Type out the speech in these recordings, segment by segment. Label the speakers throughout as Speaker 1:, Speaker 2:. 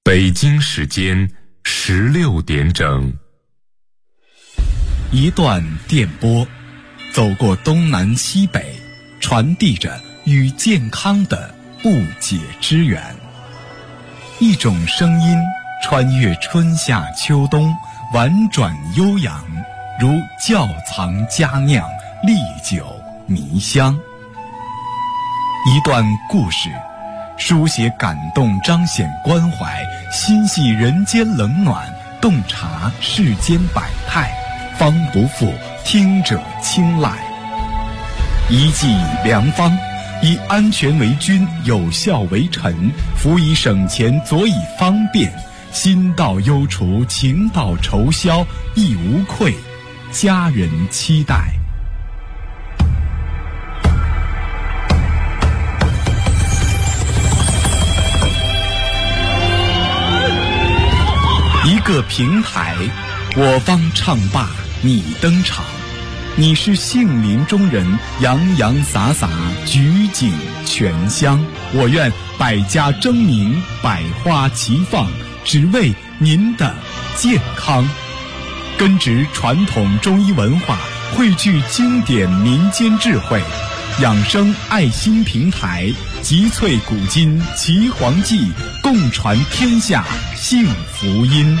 Speaker 1: 北京时间16点整。
Speaker 2: 一段电波，走过东南西北，传递着与健康的不解之缘。一种声音穿越春夏秋冬，婉转悠扬，如窖藏佳酿，历久弥香。一段故事，书写感动，彰显关怀，心系人间冷暖，洞察世间百态，方不负听者青睐。一剂良方，以安全为君，有效为臣，辅以省钱，佐以方便，心到忧除，情到愁消，亦无愧，家人期待。一个平台，我方唱罢你登场，你是杏林中人，洋洋洒洒，举景全香。我愿百家争鸣，百花齐放，只为您的健康。根植传统中医文化，汇聚经典民间智慧，养生爱心平台，集萃古今奇黄记，共传天下幸福音。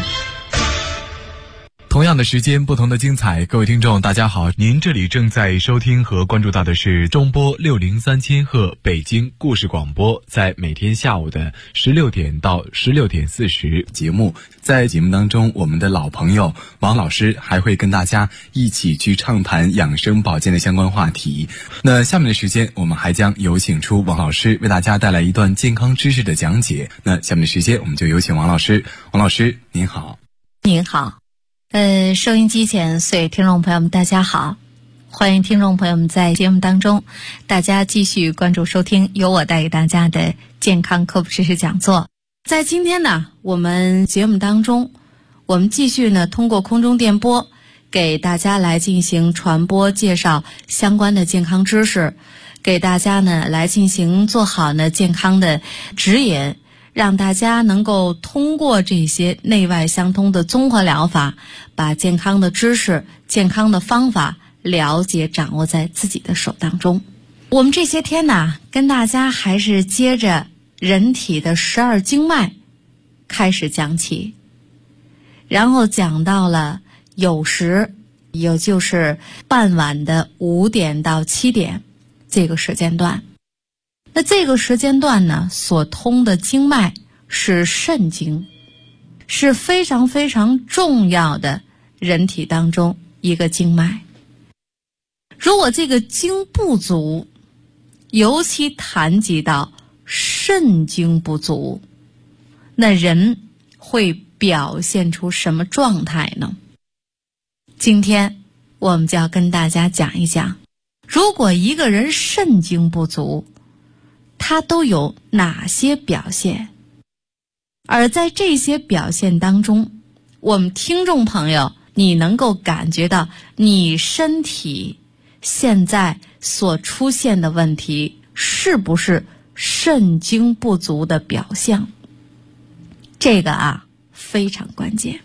Speaker 2: 同样的时间，不同的精彩。各位听众大家好，您这里正在收听和关注到的是中波603千赫北京故事广播，在每天下午的16点到16点40节目。在节目当中，我们的老朋友王老师还会跟大家一起去畅谈养生保健的相关话题。那下面的时间，我们还将有请出王老师为大家带来一段健康知识的讲解。那下面的时间，我们就有请王老师。王老师您好。
Speaker 3: 您好。收音机前所有听众朋友们大家好，欢迎听众朋友们在节目当中大家继续关注收听由我带给大家的健康科普知识讲座。在今天呢，我们节目当中，我们继续呢通过空中电波给大家来进行传播介绍相关的健康知识，给大家呢来进行做好呢健康的指引，让大家能够通过这些内外相通的综合疗法，把健康的知识、健康的方法了解掌握在自己的手当中。我们这些天呢，跟大家还是接着人体的12经脉开始讲起，然后讲到了酉时，也就是傍晚的5点到7点这个时间段。那这个时间段呢，所通的经脉是肾经，是非常非常重要的人体当中一个经脉。如果这个经不足，尤其谈及到肾经不足，那人会表现出什么状态呢？今天我们就要跟大家讲一讲，如果一个人肾经不足，它都有哪些表现？而在这些表现当中，我们听众朋友，你能够感觉到你身体现在所出现的问题是不是肾经不足的表象？这个非常关键。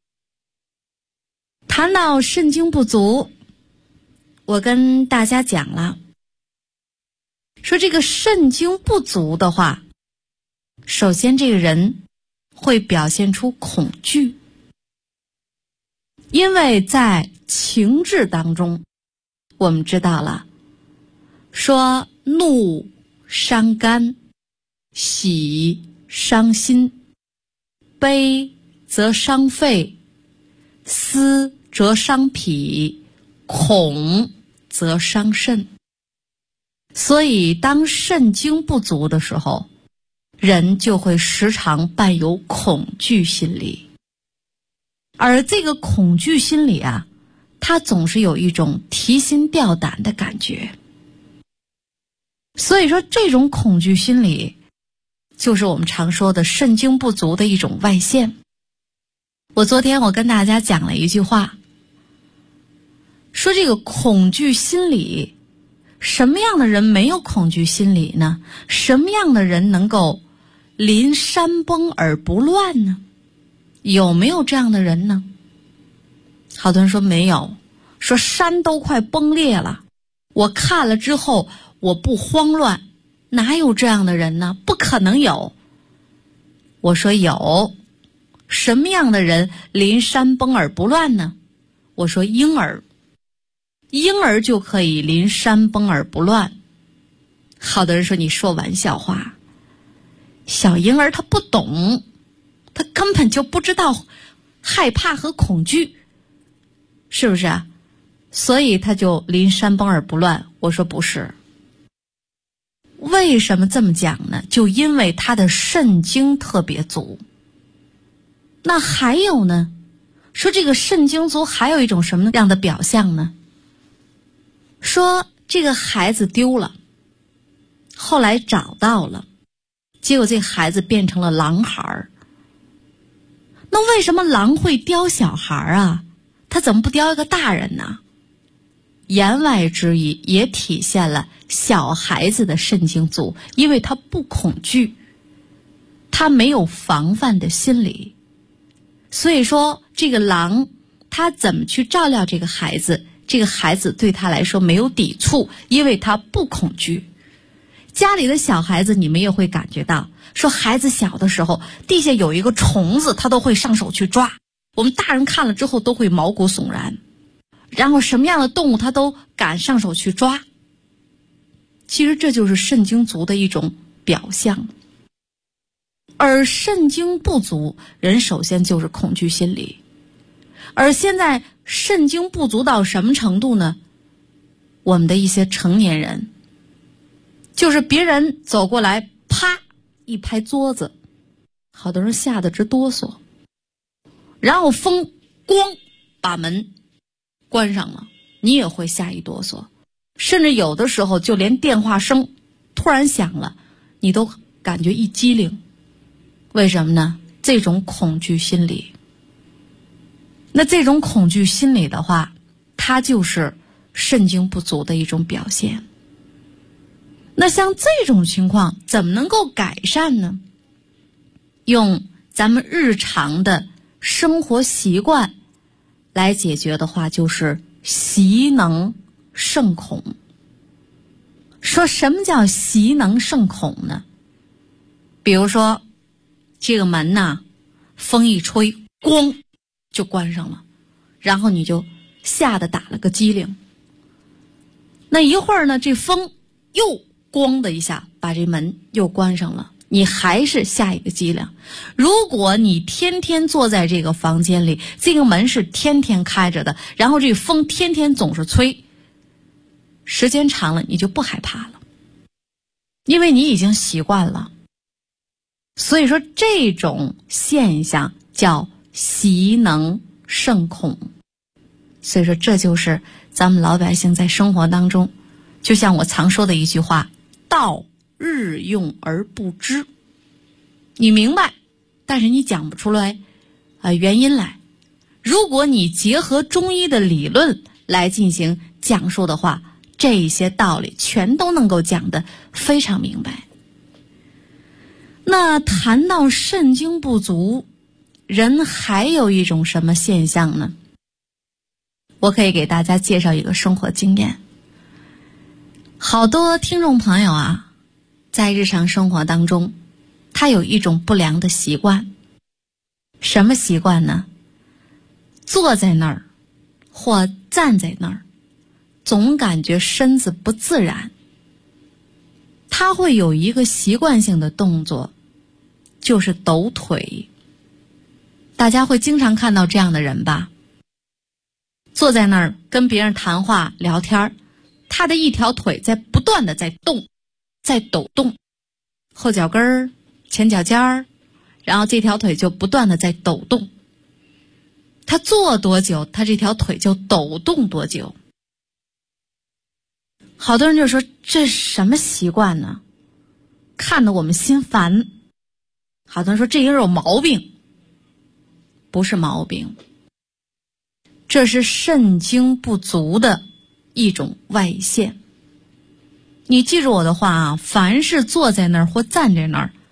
Speaker 3: 谈到肾经不足，我跟大家讲了，说这个肾经不足的话，首先这个人会表现出恐惧，因为在情志当中，我们知道了，说怒伤肝，喜伤心，悲则伤肺，思则伤脾，恐则伤肾。所以当肾经不足的时候，人就会时常伴有恐惧心理。而这个恐惧心理它总是有一种提心吊胆的感觉。所以说这种恐惧心理就是我们常说的肾经不足的一种外现。昨天我跟大家讲了一句话，说这个恐惧心理，什么样的人没有恐惧心理呢？什么样的人能够临山崩而不乱呢？有没有这样的人呢？好多人说没有，说山都快崩裂了，我看了之后我不慌乱。哪有这样的人呢？不可能有。我说有。什么样的人临山崩而不乱呢？我说婴儿。婴儿就可以临山崩而不乱。好多人说你说玩笑话，小婴儿他不懂，他根本就不知道害怕和恐惧，是不是啊？所以他就临山崩而不乱。我说不是。为什么这么讲呢？就因为他的肾精特别足。那还有呢，说这个肾精足还有一种什么样的表象呢？说这个孩子丢了，后来找到了，结果这孩子变成了狼孩。那为什么狼会叼小孩啊？他怎么不叼一个大人呢？言外之意也体现了小孩子的肾精足，因为他不恐惧，他没有防范的心理。所以说这个狼他怎么去照料这个孩子，这个孩子对他来说没有抵触，因为他不恐惧。家里的小孩子你们也会感觉到，说孩子小的时候地下有一个虫子他都会上手去抓，我们大人看了之后都会毛骨悚然，然后什么样的动物他都敢上手去抓。其实这就是肾精足的一种表象。而肾精不足，人首先就是恐惧心理。而现在肾精不足到什么程度呢？我们的一些成年人，就是别人走过来啪一拍桌子，好多人吓得直哆嗦，然后风咣把门关上了，你也会吓一哆嗦。甚至有的时候就连电话声突然响了，你都感觉一激灵。为什么呢？这种恐惧心理。那这种恐惧心理的话，它就是肾精不足的一种表现。那像这种情况怎么能够改善呢？用咱们日常的生活习惯来解决的话，就是习能胜恐。说什么叫习能胜恐呢？比如说这个门呐，风一吹咣就关上了，然后你就吓得打了个激灵。那一会儿呢，这风又咣的一下把这门又关上了，你还是下一个激灵。如果你天天坐在这个房间里，这个门是天天开着的，然后这风天天总是吹，时间长了你就不害怕了，因为你已经习惯了。所以说这种现象叫习能胜恐。所以说这就是咱们老百姓在生活当中，就像我常说的一句话，道日用而不知。你明白，但是你讲不出来原因来。如果你结合中医的理论来进行讲述的话，这些道理全都能够讲得非常明白。那谈到肾精不足，人还有一种什么现象呢？我可以给大家介绍一个生活经验。好多听众朋友啊，在日常生活当中，他有一种不良的习惯。什么习惯呢？坐在那儿或站在那儿，总感觉身子不自然。他会有一个习惯性的动作，就是抖腿。大家会经常看到这样的人吧？坐在那儿跟别人谈话聊天，他的一条腿在不断的在动，在抖动，后脚跟儿、前脚尖儿，然后这条腿就不断的在抖动。他坐多久，他这条腿就抖动多久。好多人就说这是什么习惯呢？看得我们心烦。好多人说这个人有毛病。不是毛病，这是肾精不足的一种外现。你记住我的话啊，凡是坐在那儿或站在那儿，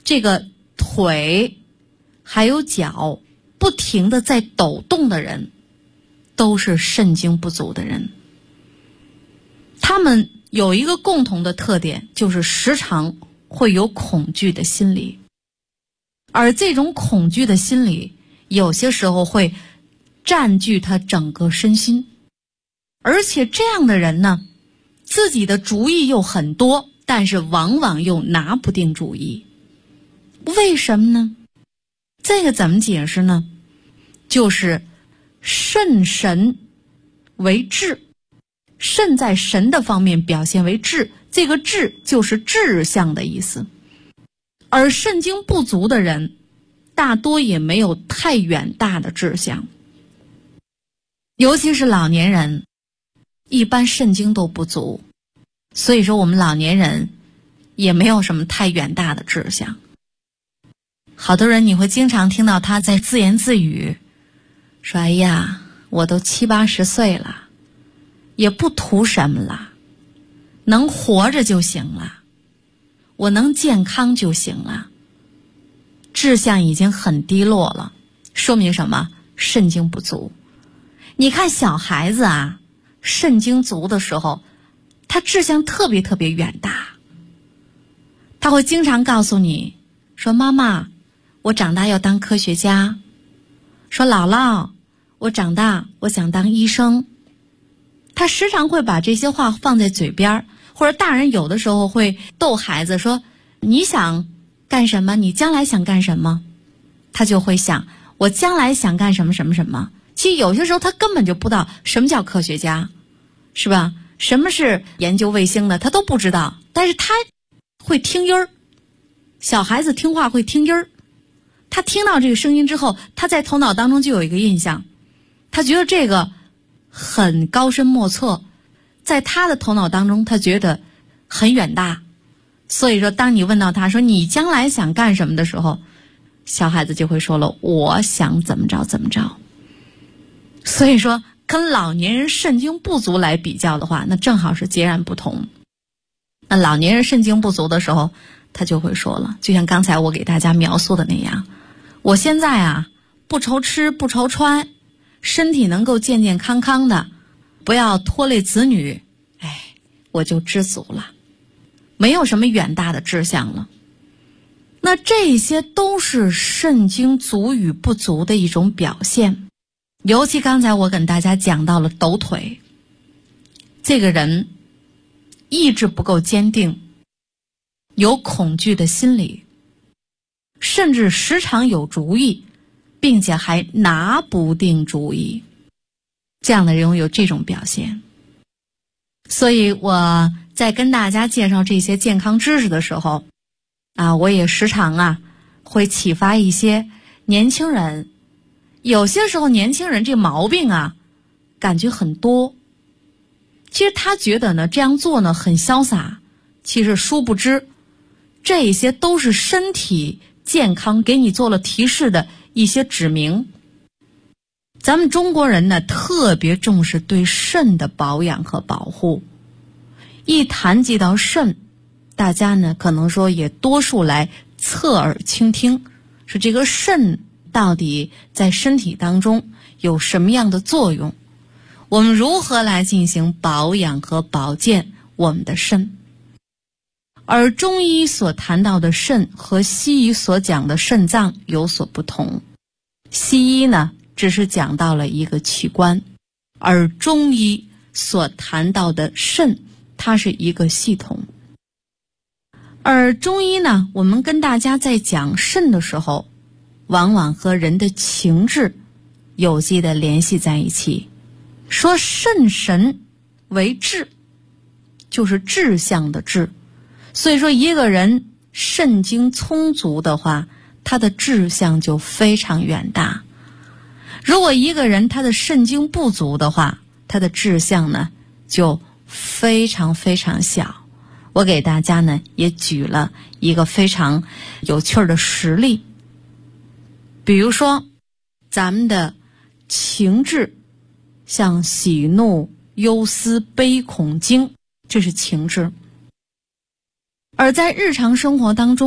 Speaker 3: 这个腿还有脚不停地在抖动的人，都是肾精不足的人。他们有一个共同的特点，就是时常会有恐惧的心理，而这种恐惧的心理有些时候会占据他整个身心。而且这样的人呢，自己的主意又很多，但是往往又拿不定主意。为什么呢？这个怎么解释呢？就是肾神为志，肾在神的方面表现为志，这个志就是志向的意思。而肾精不足的人大多也没有太远大的志向，尤其是老年人，一般肾精都不足，所以说我们老年人也没有什么太远大的志向。好多人你会经常听到他在自言自语，说哎呀，我都70、80岁了，也不图什么了，能活着就行了，我能健康就行了。志向已经很低落了，说明什么？肾精不足。你看小孩子啊，肾精足的时候，他志向特别特别远大，他会经常告诉你说，妈妈，我长大要当科学家，说姥姥，我长大我想当医生。他时常会把这些话放在嘴边，或者大人有的时候会逗孩子说，你想干什么？你将来想干什么？他就会想，我将来想干什么什么什么。其实有些时候他根本就不知道什么叫科学家，是吧？什么是研究卫星的，他都不知道，但是他会听音儿。小孩子听话会听音儿，他听到这个声音之后，他在头脑当中就有一个印象，他觉得这个很高深莫测，在他的头脑当中他觉得很远大。所以说当你问到他说你将来想干什么的时候，小孩子就会说了，我想怎么着怎么着。所以说跟老年人肾精不足来比较的话，那正好是截然不同。那老年人肾精不足的时候，他就会说了，就像刚才我给大家描述的那样，我现在啊不愁吃不愁穿，身体能够健健康康的，不要拖累子女，我就知足了，没有什么远大的志向了。那这些都是肾精足与不足的一种表现。尤其刚才我跟大家讲到了抖腿，这个人意志不够坚定，有恐惧的心理，甚至时常有主意，并且还拿不定主意，这样的人有这种表现。所以我在跟大家介绍这些健康知识的时候我也时常会启发一些年轻人。有些时候年轻人这毛病感觉很多，其实他觉得呢这样做呢很潇洒，其实殊不知这些都是身体健康给你做了提示的一些指明。咱们中国人呢特别重视对肾的保养和保护，一谈及到肾，大家呢可能说也多数来侧耳倾听，说这个肾到底在身体当中有什么样的作用，我们如何来进行保养和保健我们的肾。而中医所谈到的肾和西医所讲的肾脏有所不同，西医呢只是讲到了一个器官，而中医所谈到的肾它是一个系统。而中医呢，我们跟大家在讲肾的时候，往往和人的情志有机的联系在一起，说肾神为志，就是志向的志。所以说一个人肾精充足的话，他的志向就非常远大。如果一个人他的肾精不足的话，他的志向呢就非常非常小。我给大家呢也举了一个非常有趣的实例，比如说咱们的情志，像喜怒忧思悲恐惊，这是情志。而在日常生活当中，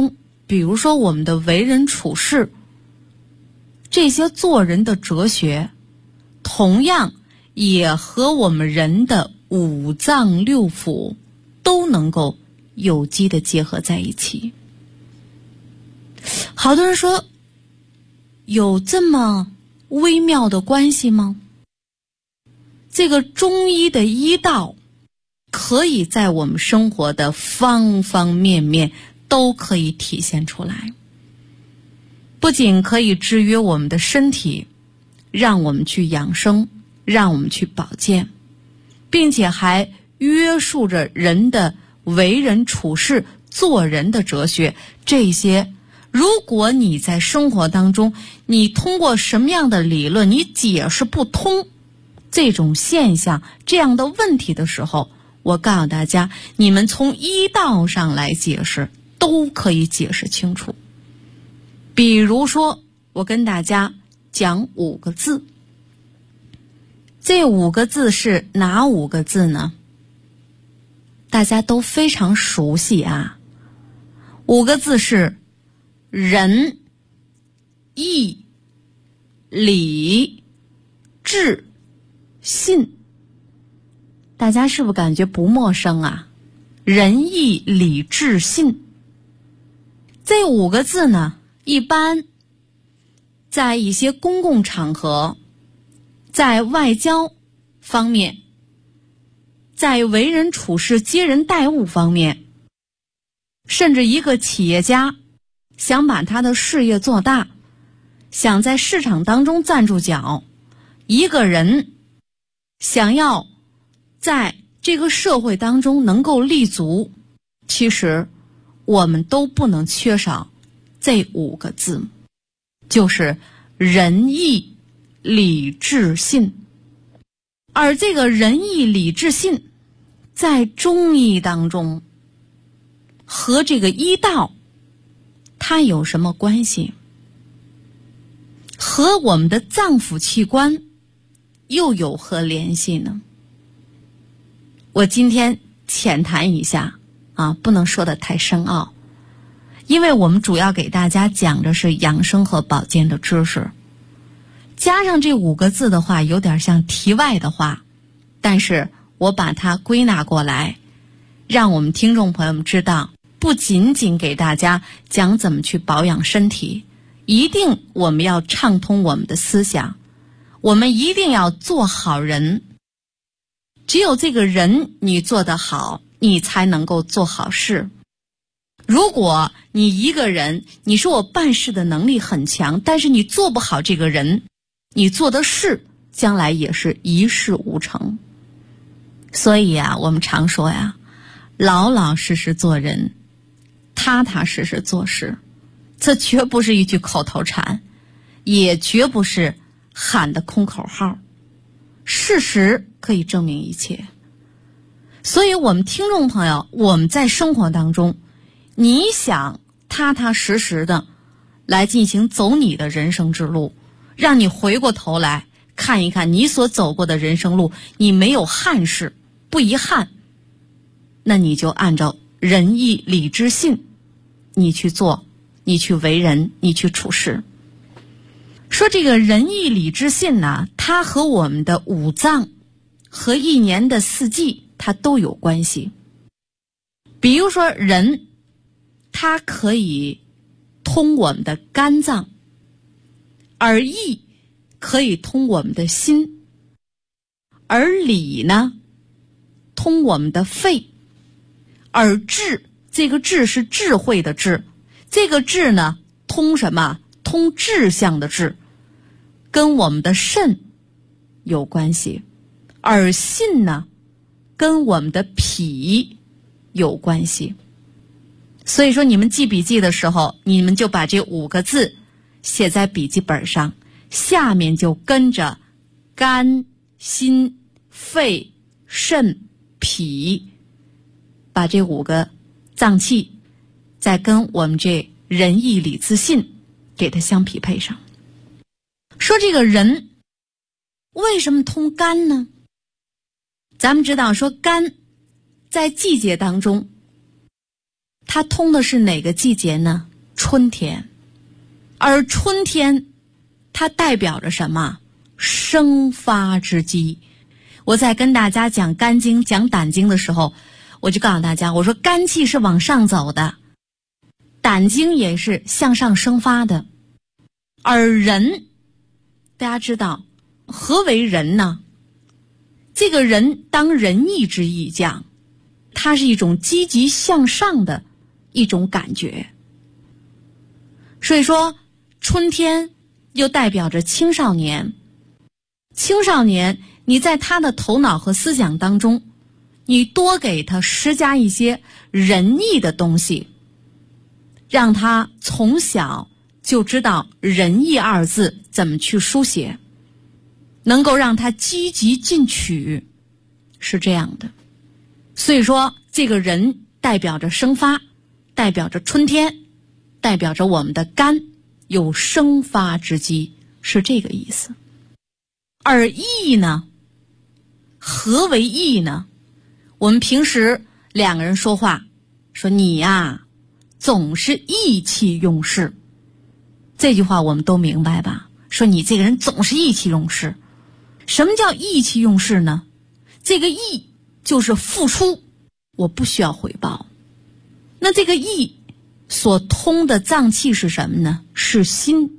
Speaker 3: 比如说我们的为人处事，这些做人的哲学，同样也和我们人的五脏六腑都能够有机的结合在一起。好多人说，有这么微妙的关系吗？这个中医的医道可以在我们生活的方方面面都可以体现出来，不仅可以制约我们的身体，让我们去养生，让我们去保健，并且还约束着人的为人处事、做人的哲学。这些如果你在生活当中，你通过什么样的理论你解释不通这种现象、这样的问题的时候，我告诉大家，你们从医道上来解释都可以解释清楚。比如说，我跟大家讲5个字，这5个字是哪5个字呢？大家都非常熟悉啊。5个字是仁、义、礼、智、信。大家是不是感觉不陌生啊？仁义礼智信这5个字呢，一般在一些公共场合，在外交方面，在为人处事接人待物方面，甚至一个企业家想把他的事业做大，想在市场当中站住脚，一个人想要在这个社会当中能够立足，其实我们都不能缺少这5个字，就是仁义礼智信。而这个仁义礼智信在中医当中和这个医道它有什么关系？和我们的脏腑器官又有何联系呢？我今天浅谈一下啊，不能说得太深奥，因为我们主要给大家讲的是养生和保健的知识，加上这5个字的话有点像题外的话，但是我把它归纳过来，让我们听众朋友们知道，不仅仅给大家讲怎么去保养身体，一定我们要畅通我们的思想，我们一定要做好人。只有这个人你做得好，你才能够做好事。如果你一个人，你说我办事的能力很强，但是你做不好这个人，你做的事将来也是一事无成。所以啊，我们常说呀，老老实实做人，踏踏实实做事，这绝不是一句口头禅，也绝不是喊的空口号，事实可以证明一切。所以我们听众朋友，我们在生活当中，你想踏踏实实的来进行走你的人生之路，让你回过头来看一看你所走过的人生路，你没有憾事，不遗憾，那你就按照仁义礼智信你去做，你去为人，你去处事。说这个仁义礼智信呢，它和我们的5脏和1年的4季它都有关系。比如说仁，它可以通我们的肝脏，而义可以通我们的心，而礼呢通我们的肺，而智，这个智是智慧的智，这个智呢通什么？通志向的志，跟我们的肾有关系。而信呢跟我们的脾有关系。所以说你们记笔记的时候，你们就把这5个字写在笔记本上，下面就跟着肝、心、肺、肾、脾，把这5个脏器再跟我们这仁义礼智信给它相匹配上。说这个人为什么通肝呢？咱们知道说肝在季节当中，它通的是哪个季节呢？ 春天。而春天它代表着什么？生发之机。我在跟大家讲肝经讲胆经的时候，我就告诉大家，我说肝气是往上走的，胆经也是向上生发的。而人，大家知道何为人呢？这个人当仁义之意讲，它是一种积极向上的一种感觉。所以说春天又代表着青少年。青少年你在他的头脑和思想当中，你多给他施加一些仁义的东西，让他从小就知道仁义二字怎么去书写，能够让他积极进取，是这样的。所以说这个人代表着生发，代表着春天，代表着我们的肝有生发之机，是这个意思。而义呢？何为义呢？我们平时两个人说话，说你呀，总是意气用事。这句话我们都明白吧？说你这个人总是意气用事。什么叫意气用事呢？这个义就是付出，我不需要回报。那这个义所通的脏器是什么呢？是心。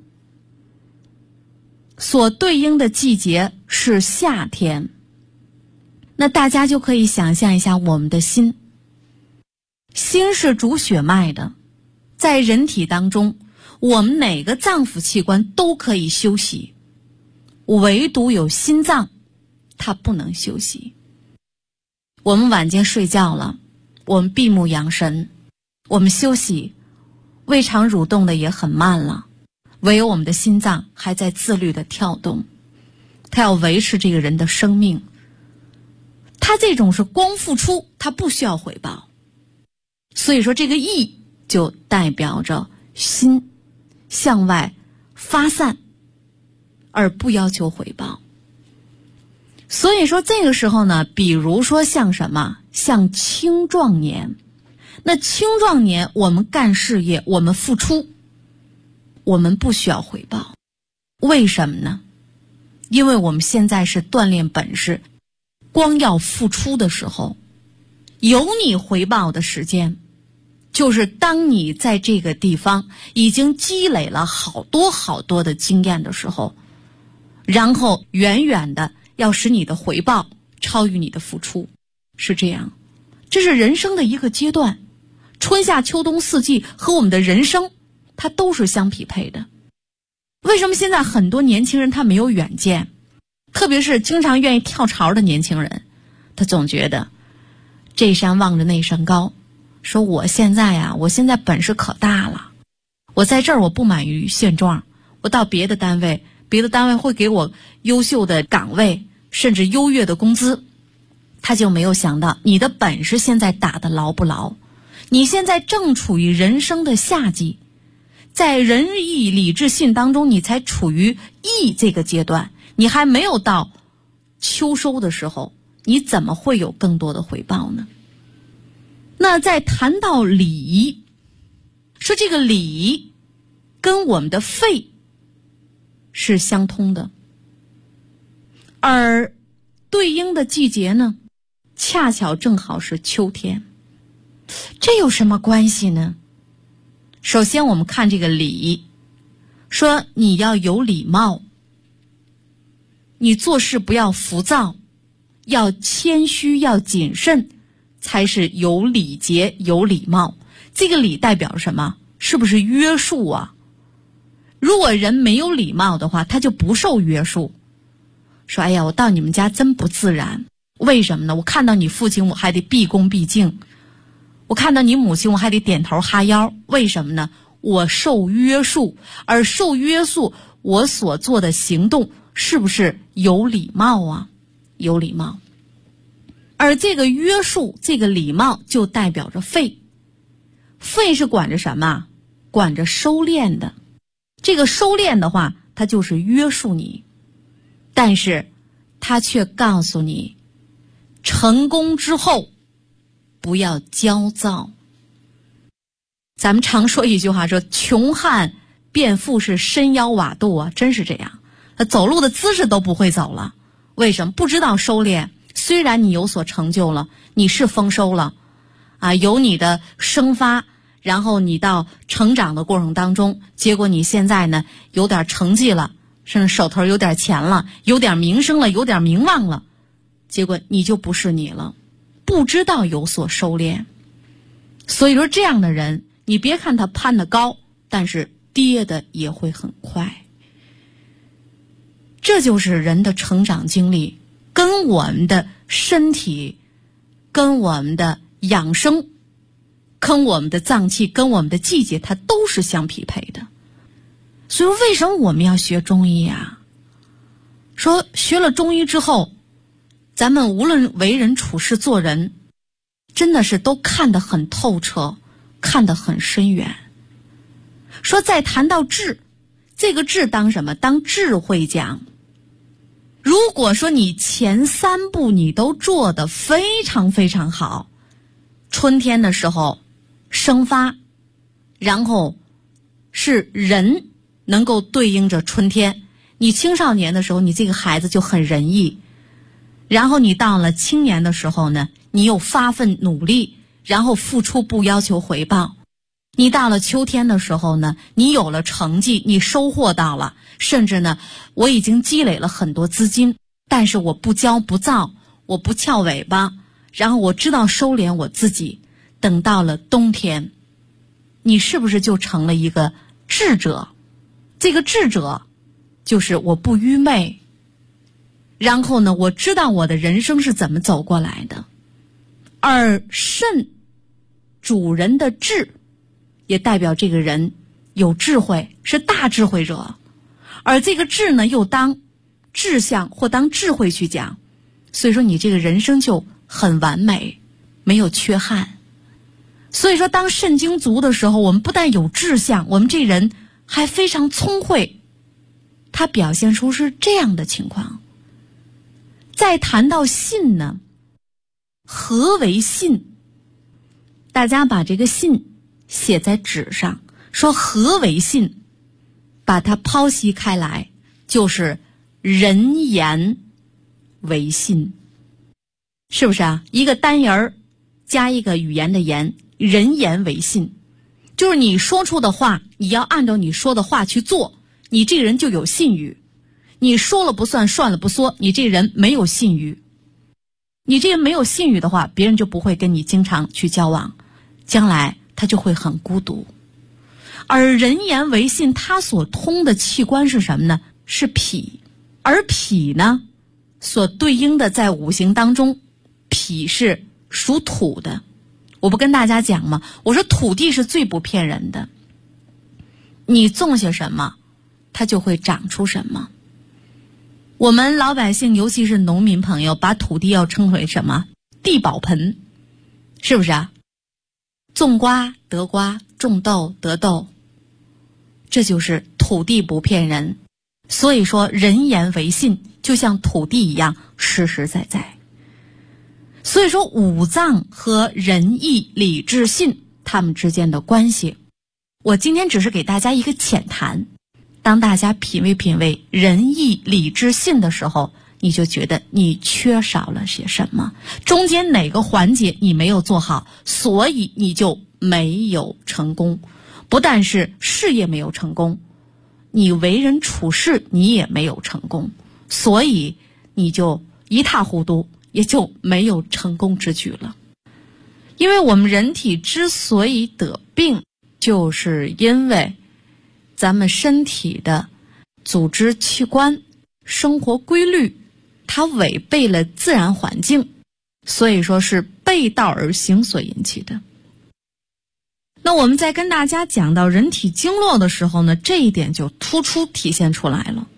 Speaker 3: 所对应的季节是夏天。那大家就可以想象一下我们的心。心是主血脉的，在人体当中，我们哪个脏腑器官都可以休息，唯独有心脏它不能休息。我们晚间睡觉了，我们闭目养神，我们休息，胃肠蠕动的也很慢了，唯有我们的心脏还在自律的跳动，它要维持这个人的生命。它这种是光付出，它不需要回报。所以说这个义就代表着心向外发散，而不要求回报。所以说这个时候呢，比如说像什么？像青壮年。那青壮年我们干事业，我们付出，我们不需要回报。为什么呢？因为我们现在是锻炼本事，光要付出的时候，有你回报的时间，就是当你在这个地方已经积累了好多好多的经验的时候，然后远远的要使你的回报超于你的付出，是这样。这是人生的一个阶段，春夏秋冬四季和我们的人生它都是相匹配的。为什么现在很多年轻人他没有远见？特别是经常愿意跳槽的年轻人，他总觉得这山望着那山高，说我现在本事可大了，我在这儿我不满于现状，我到别的单位会给我优秀的岗位，甚至优越的工资。他就没有想到你的本事现在打得牢不牢，你现在正处于人生的夏季，在仁义礼智信当中，你才处于义这个阶段，你还没有到秋收的时候，你怎么会有更多的回报呢？那在谈到礼，说这个礼跟我们的肺是相通的，而对应的季节呢，恰巧正好是秋天。这有什么关系呢？首先我们看这个礼，说你要有礼貌，你做事不要浮躁，要谦虚，要谨慎，才是有礼节有礼貌。这个礼代表什么？是不是约束啊？如果人没有礼貌的话，他就不受约束。说哎呀，我到你们家真不自然，为什么呢？我看到你父亲我还得毕恭毕敬，我看到你母亲我还得点头哈腰，为什么呢？我受约束，而受约束我所做的行动是不是有礼貌啊？有礼貌。而这个约束，这个礼貌就代表着肺。肺是管着什么？管着收敛的。这个收敛的话，它就是约束你，但是它却告诉你，成功之后不要焦躁。 咱们常说一句话说，穷汉变富是身腰瓦肚啊，真是这样。走路的姿势都不会走了，为什么？不知道收敛。虽然你有所成就了，你是丰收了啊，有你的生发，然后你到成长的过程当中，结果你现在呢有点成绩了，甚至手头有点钱了，有点名声了，有点名望了，结果你就不是你了，不知道有所收敛。所以说这样的人，你别看他攀得高，但是跌的也会很快。这就是人的成长经历，跟我们的身体，跟我们的养生，跟我们的脏器，跟我们的季节，它都是相匹配的。所以为什么我们要学中医啊？说学了中医之后，咱们无论为人处事做人，真的是都看得很透彻，看得很深远。说再谈到治，这个治当什么？当智慧讲。如果说你前3步你都做得非常非常好，春天的时候生发，然后是人能够对应着春天，你青少年的时候你这个孩子就很仁义，然后你到了青年的时候呢，你又发奋努力，然后付出不要求回报，你到了秋天的时候呢，你有了成绩，你收获到了，甚至呢我已经积累了很多资金，但是我不骄不躁，我不翘尾巴，然后我知道收敛我自己。等到了冬天，你是不是就成了一个智者？这个智者就是我不愚昧，然后呢我知道我的人生是怎么走过来的。而肾主人的智，也代表这个人有智慧，是大智慧者。而这个智呢又当志向或当智慧去讲，所以说你这个人生就很完美，没有缺憾。所以说当肾精足的时候，我们不但有志向，我们这人还非常聪慧，它表现出是这样的情况。再谈到信呢，何为信？大家把这个信写在纸上，说何为信，把它剖析开来，就是人言为信，是不是啊？一个单人儿加一个语言的言，人言为信，就是你说出的话，你要按照你说的话去做，你这个人就有信誉。你说了不算，算了不说，你这个人没有信誉。你这个没有信誉的话，别人就不会跟你经常去交往，将来他就会很孤独。而人言为信，他所通的器官是什么呢？是脾。而脾呢，所对应的在五行当中，脾是属土的。我不跟大家讲吗？我说土地是最不骗人的，你种些什么，它就会长出什么。我们老百姓，尤其是农民朋友，把土地要称为什么？地宝盆，是不是啊？种瓜得瓜，种豆得豆，这就是土地不骗人。所以说人言为信，就像土地一样实实在在。所以说五脏和仁义礼智信它们之间的关系，我今天只是给大家一个浅谈。当大家品味品味仁义礼智信的时候，你就觉得你缺少了些什么，中间哪个环节你没有做好，所以你就没有成功。不但是事业没有成功，你为人处事你也没有成功，所以你就一塌糊涂，也就没有成功之举了。因为我们人体之所以得病，就是因为咱们身体的组织器官生活规律它违背了自然环境，所以说是背道而行所引起的。那我们在跟大家讲到人体经络的时候呢，这一点就突出体现出来了。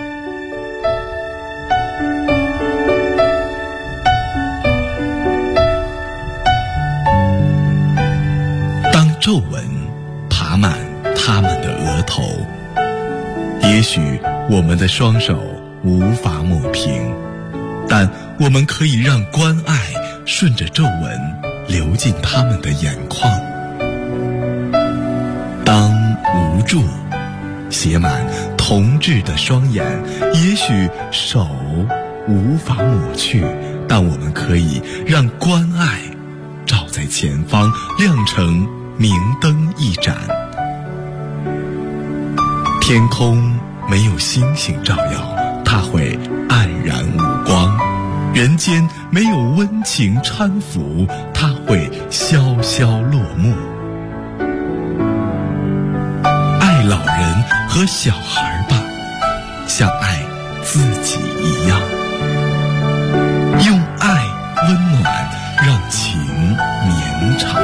Speaker 2: 当皱纹爬满他们的额头，也许我们的双手无法抹平，但我们可以让关爱顺着皱纹流进他们的眼眶。 助，写满同志的双眼。也许手无法抹去，但我们可以让关爱照在前方，亮成明灯一盏。天空没有星星照耀，它会黯然无光；人间没有温情搀扶，它会萧萧落幕。爱老人和小孩吧，像爱自己一样，用爱温暖，让情绵长。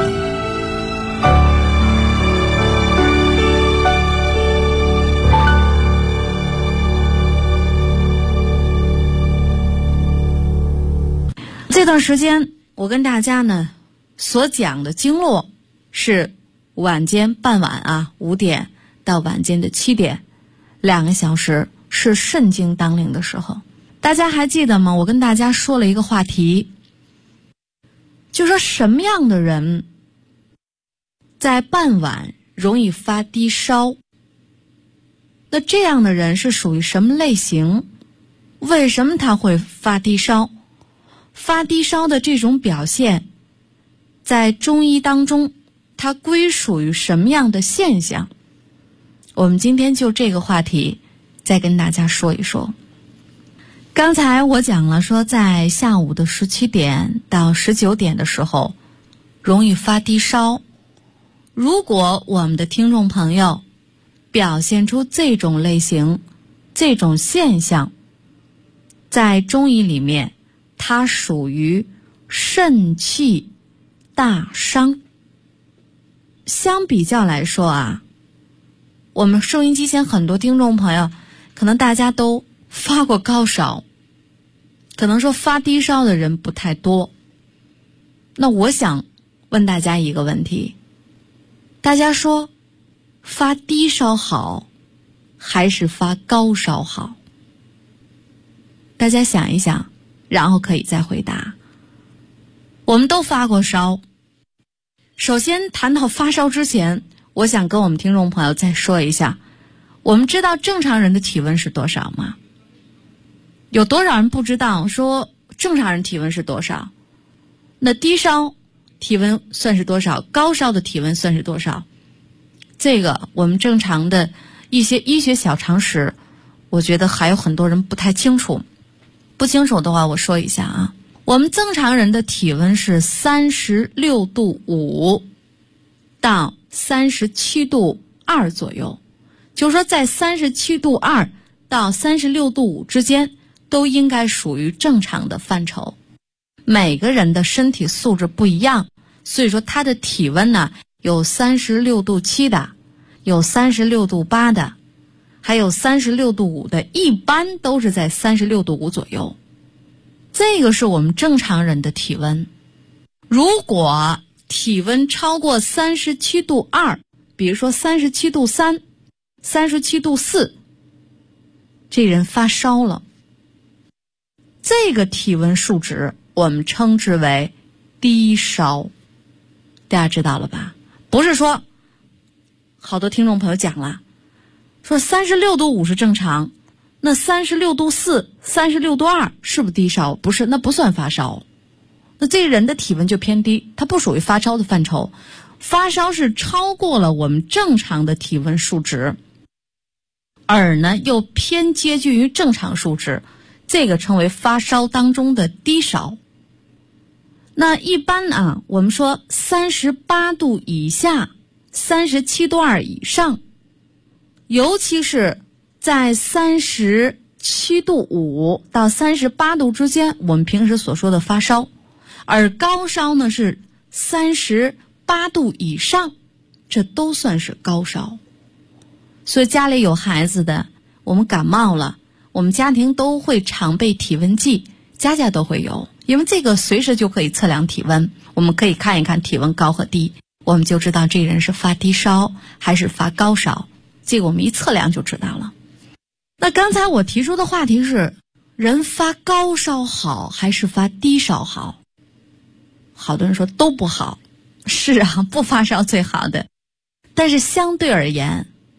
Speaker 3: 这段时间我跟大家呢所讲的经络是晚间傍晚5点到晚间的7点，2个小时是肾经当令的时候。大家还记得吗？我跟大家说了一个话题，就说什么样的人在傍晚容易发低烧，那这样的人是属于什么类型？为什么他会发低烧？发低烧的这种表现在中医当中它归属于什么样的现象？我们今天就这个话题再跟大家说一说。刚才我讲了说，在下午的17点到19点的时候容易发低烧。如果我们的听众朋友表现出这种类型这种现象，在中医里面它属于肾气大伤。相比较来说我们收音机前很多听众朋友可能大家都发过高烧，可能说发低烧的人不太多。那我想问大家一个问题，大家说发低烧好还是发高烧好？大家想一想，然后可以再回答。我们都发过烧。首先谈到发烧之前，我想跟我们听众朋友再说一下，我们知道正常人的体温是多少吗？有多少人不知道说正常人体温是多少？那低烧体温算是多少？高烧的体温算是多少？这个我们正常的一些医学小常识，我觉得还有很多人不太清楚。不清楚的话我说一下我们正常人的体温是36度5到37度2左右，就是说在37度2到36度5之间都应该属于正常的范畴。每个人的身体素质不一样，所以说他的体温呢有36度7的，有36度8的，还有36度5的，一般都是在36度5左右。这个是我们正常人的体温。如果体温超过37度2，比如说37度3、37度4，这人发烧了。这个体温数值我们称之为低烧。大家知道了吧？不是说好多听众朋友讲了，说36度5是正常，那36度4、36度2是不是低烧？不是，那不算发烧。那这人的体温就偏低，它不属于发烧的范畴。发烧是超过了我们正常的体温数值，而呢又偏接近于正常数值，这个称为发烧当中的低烧。那一般我们说38度以下、37度2以上，尤其是在37度5到38度之间，我们平时所说的发烧。而高烧呢是38度以上，这都算是高烧。所以家里有孩子的，我们感冒了，我们家庭都会常备体温计，家家都会有，因为这个随时就可以测量体温，我们可以看一看体温高和低，我们就知道这人是发低烧还是发高烧，这个我们一测量就知道了。那刚才我提出的话题是，人发高烧好还是发低烧好？好多人说都不好。是不发烧最好的。但是相对而言，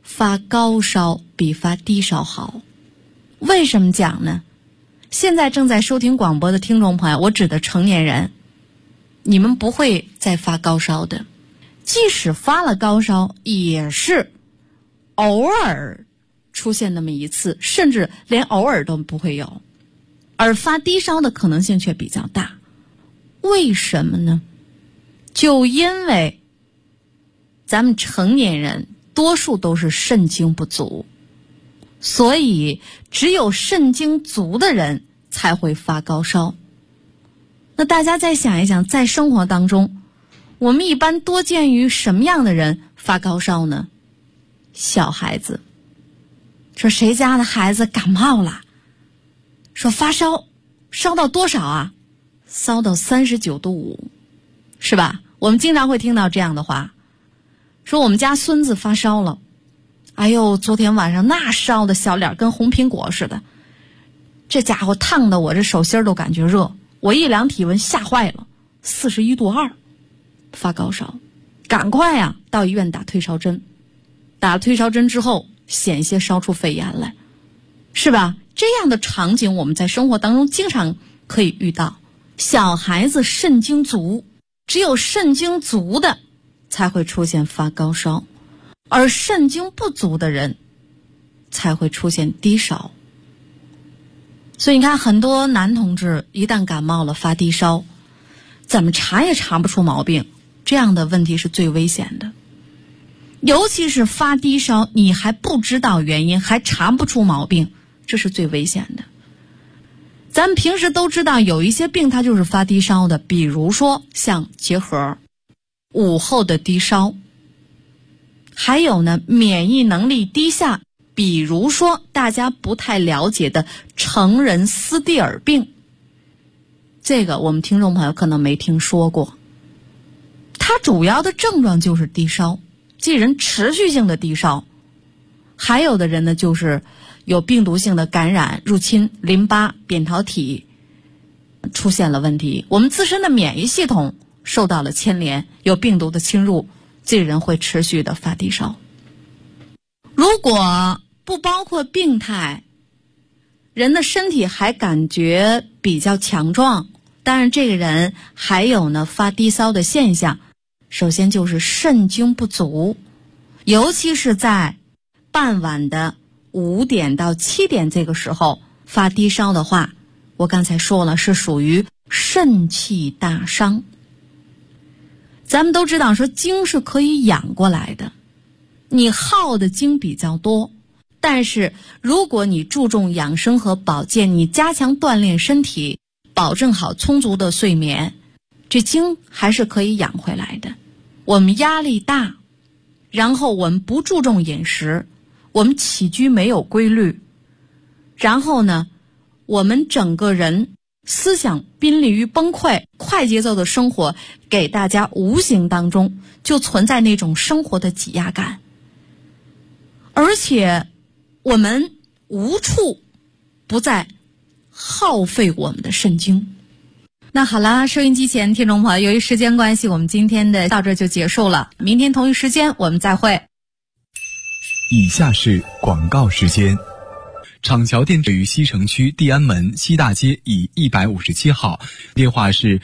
Speaker 3: 发高烧比发低烧好。为什么讲呢？现在正在收听广播的听众朋友，我指的成年人，你们不会再发高烧的，即使发了高烧，也是偶尔出现那么一次，甚至连偶尔都不会有。而发低烧的可能性却比较大。为什么呢？就因为咱们成年人多数都是肾精不足，所以只有肾精足的人才会发高烧。那大家再想一想，在生活当中，我们一般多见于什么样的人发高烧呢？小孩子。说谁家的孩子感冒了，说发烧，烧到多少啊？烧到39.5度，是吧？我们经常会听到这样的话，说我们家孙子发烧了，哎呦，昨天晚上那烧的小脸跟红苹果似的，这家伙烫的我这手心都感觉热，我一量体温吓坏了，41.2度，发高烧，赶快啊到医院打退烧针，打了退烧针之后险些烧出肺炎来，是吧？这样的场景我们在生活当中经常可以遇到。小孩子肾精足，只有肾精足的才会出现发高烧，而肾精不足的人才会出现低烧。所以你看，很多男同志一旦感冒了发低烧，怎么查也查不出毛病，这样的问题是最危险的。尤其是发低烧你还不知道原因，还查不出毛病，这是最危险的。咱们平时都知道有一些病它就是发低烧的，比如说像结核、午后的低烧，还有呢免疫能力低下，比如说大家不太了解的成人斯蒂尔病，这个我们听众朋友可能没听说过。它主要的症状就是低烧，这人持续性的低烧。还有的人呢就是有病毒性的感染入侵淋巴扁桃体出现了问题，我们自身的免疫系统受到了牵连，有病毒的侵入，这人会持续的发低烧。如果不包括病态，人的身体还感觉比较强壮，当然这个人还有呢发低烧的现象，首先就是肾精不足，尤其是在傍晚的5点到7点这个时候发低烧的话，我刚才说了是属于肾气大伤。咱们都知道说精是可以养过来的，你耗的精比较多，但是如果你注重养生和保健，你加强锻炼身体，保证好充足的睡眠，这精还是可以养回来的。我们压力大，然后我们不注重饮食，我们起居没有规律，然后呢我们整个人思想濒临于崩溃，快节奏的生活给大家无形当中就存在那种生活的挤压感，而且我们无处不在耗费我们的肾精。那好啦，收音机前听众朋友，由于时间关系，我们今天的到这就结束了，明天同一时间我们再会。
Speaker 2: 以下是广告时间。厂桥店位于西城区地安门西大街以157号，电话是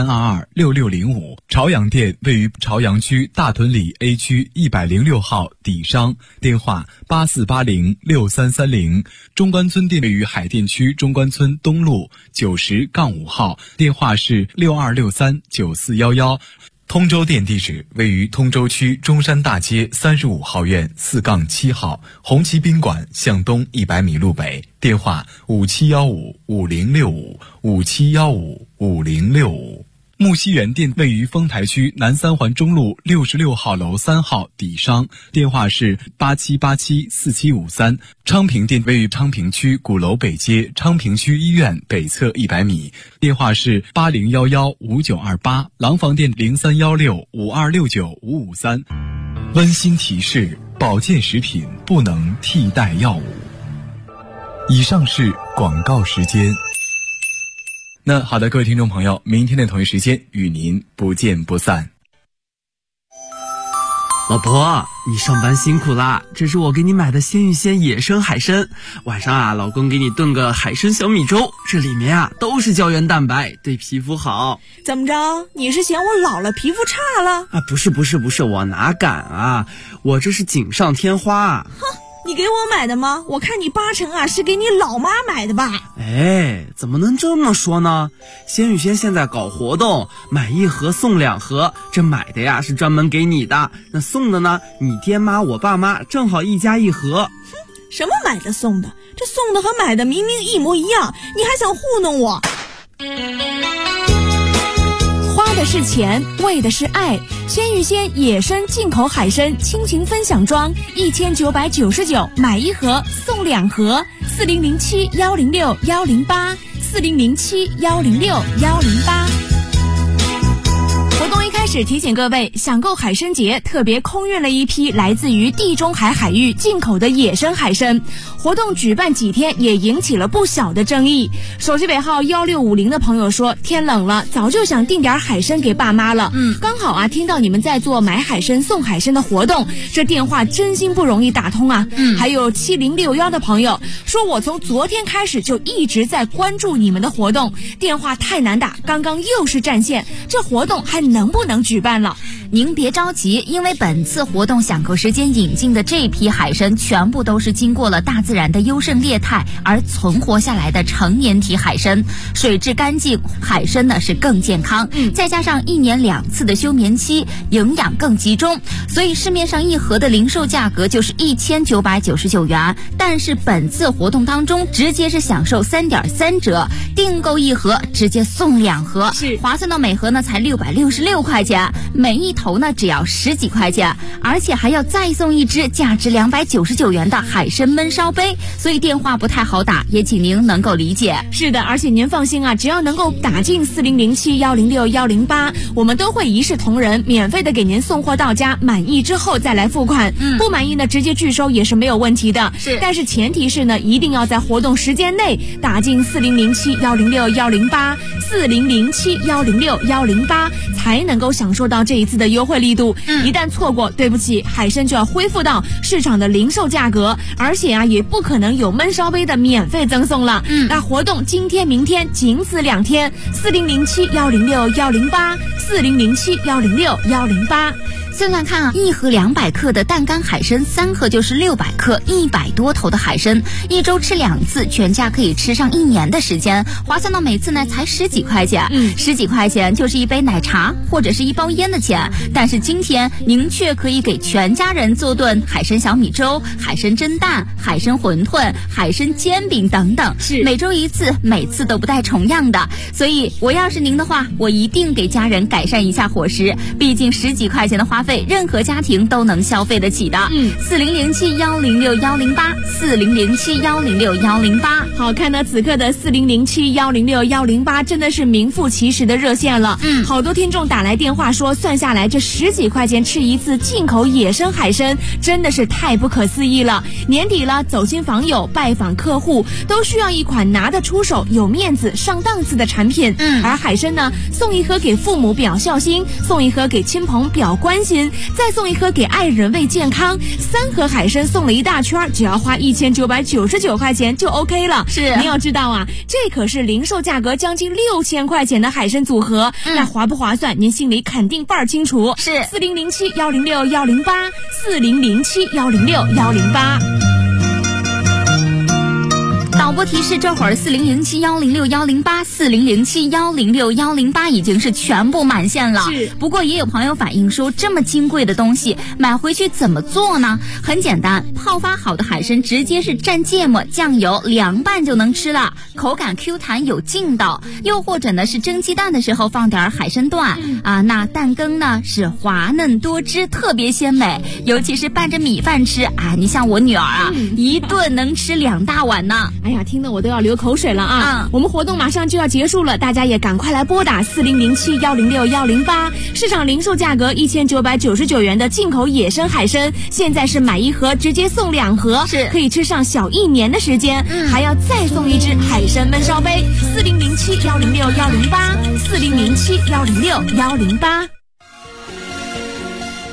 Speaker 2: 83226605。朝阳店位于朝阳区大屯里 A 区106号底商，电话84806330。中关村店位于海淀区中关村东路90-5号，电话是62639411。通州店地址位于通州区中山大街35号院4-7号，红旗宾馆向东100米路北，电话57155065，57155065。木樨园店位于丰台区南三环中路66号楼3号底商，电话是87874753。昌平店位于昌平区鼓楼北街昌平区医院北侧100米，电话是80115928。廊坊店031652695553。温馨提示：保健食品不能替代药物。以上是广告时间。那好的，各位听众朋友，明天的同一时间与您不见不散。
Speaker 4: 老婆，你上班辛苦啦，这是我给你买的鲜芋仙野生海参，晚上啊，老公给你炖个海参小米粥，这里面啊都是胶原蛋白，对皮肤好。
Speaker 5: 怎么着？你是嫌我老了皮肤差了？
Speaker 4: 啊，不是，我哪敢啊，我这是锦上添花。
Speaker 5: 哼，你给我买的吗？我看你八成啊是给你老妈买的吧？
Speaker 4: 哎，怎么能这么说呢？鲜芋仙现在搞活动，买1盒送2盒，这买的呀是专门给你的，那送的呢，你爹妈我爸妈正好1家1盒。
Speaker 5: 哼，什么买的送的？这送的和买的明明一模一样，你还想糊弄我？
Speaker 6: 花的是钱，为的是爱。鲜芋仙野生进口海参亲情分享装1999，买1盒送2盒，4007-106-108，4007-106-108。活动一开始提醒各位，想购海参节特别空运了一批来自于地中海海域进口的野生海参。活动举办几天也引起了不小的争议。手机尾号1650的朋友说，天冷了，早就想订点海参给爸妈了。刚好啊，听到你们在做买海参送海参的活动，这电话真心不容易打通啊。还有7061的朋友说，我从昨天开始就一直在关注你们的活动，电话太难打，刚刚又是占线，这活动还能不能举办了？
Speaker 3: 您别着急，因为本次活动响扣时间引进的这批海参全部都是经过了大自然的优胜劣汰而存活下来的成年体海参，水质干净，海参呢是更健康，再加上1年2次的休眠期，营养更集中，所以市面上1盒的零售价格就是1999元，但是本次活动当中直接是享受3.3折，订购1盒直接送2盒，
Speaker 6: 是
Speaker 3: 划算到每盒呢才666块钱，每一头呢只要10几块钱，而且还要再送1只价值299元的海参焖烧杯，所以电话不太好打，也请您能够理解。
Speaker 6: 是的，而且您放心啊，只要能够打进4007-106-108，我们都会一视同仁，免费的给您送货到家，满意之后再来付款，不满意呢直接拒收也是没有问题的。
Speaker 3: 是，
Speaker 6: 但是前提是呢，一定要在活动时间内打进4007-106-108 4007-106-108，才能够享受到这一次的优惠力度。一旦错过，对不起，海参就要恢复到市场的零售价格，而且啊也不可能有焖烧杯的免费赠送了。那活动今天明天仅此2天，4007-106-108 4007-106-108。
Speaker 3: 算算看啊，1盒200克的淡干海参，3盒就是600克，100多头的海参，1周吃2次，全家可以吃上1年的时间，划算到每次呢才10几块钱，10几块钱就是一杯奶茶或者是一包烟的钱。但是今天您却可以给全家人做顿海参小米粥、海参蒸蛋、海参馄饨、海参煎饼等等，
Speaker 6: 是
Speaker 3: 每周1次，每次都不带重样的。所以我要是您的话，我一定给家人改善一下伙食，毕竟10几块钱的花费，任何家庭都能消费得起的。4007-106-108 4007-106-108。
Speaker 6: 好，看到此刻的4007-106-108真的是名副其实的热线了。好多听众打来电话说，算下来这10几块钱吃1次进口野生海参，真的是太不可思议了。年底了，走亲访友、拜访客户都需要一款拿得出手、有面子、上档次的产品。而海参呢，送1盒给父母表孝心，送1盒给亲朋表关心，再送1盒给爱人为健康，3盒海参送了一大圈，只要花1999块钱就 OK 了。
Speaker 3: 是，
Speaker 6: 您要知道啊，这可是零售价格将近6000块钱的海参组合，那划不划算？您心里肯定倍儿清楚。
Speaker 3: 是
Speaker 6: 4007-106-108 4007-106-108。
Speaker 3: 导播提示，这会儿4007-106-108 4007-106-108已经是全部满线了。
Speaker 6: 是，
Speaker 3: 不过也有朋友反映说，这么金贵的东西买回去怎么做呢？很简单，泡发好的海参直接是蘸芥末、酱油凉拌就能吃了，口感 Q 弹有劲道。又或者呢是蒸鸡蛋的时候放点海参段那蛋羹呢是滑嫩多汁，特别鲜美，尤其是拌着米饭吃你像我女儿一顿能吃2大碗呢。
Speaker 6: 哎呀，听得我都要流口水了啊！我们活动马上就要结束了，大家也赶快来拨打4007-106-108，市场零售价格1999元的进口野生海参，现在是买1盒直接送2盒，
Speaker 3: 是
Speaker 6: 可以吃上小1年的时间，还要再送1只海参焖烧杯。4007-106-108 4007-106-108。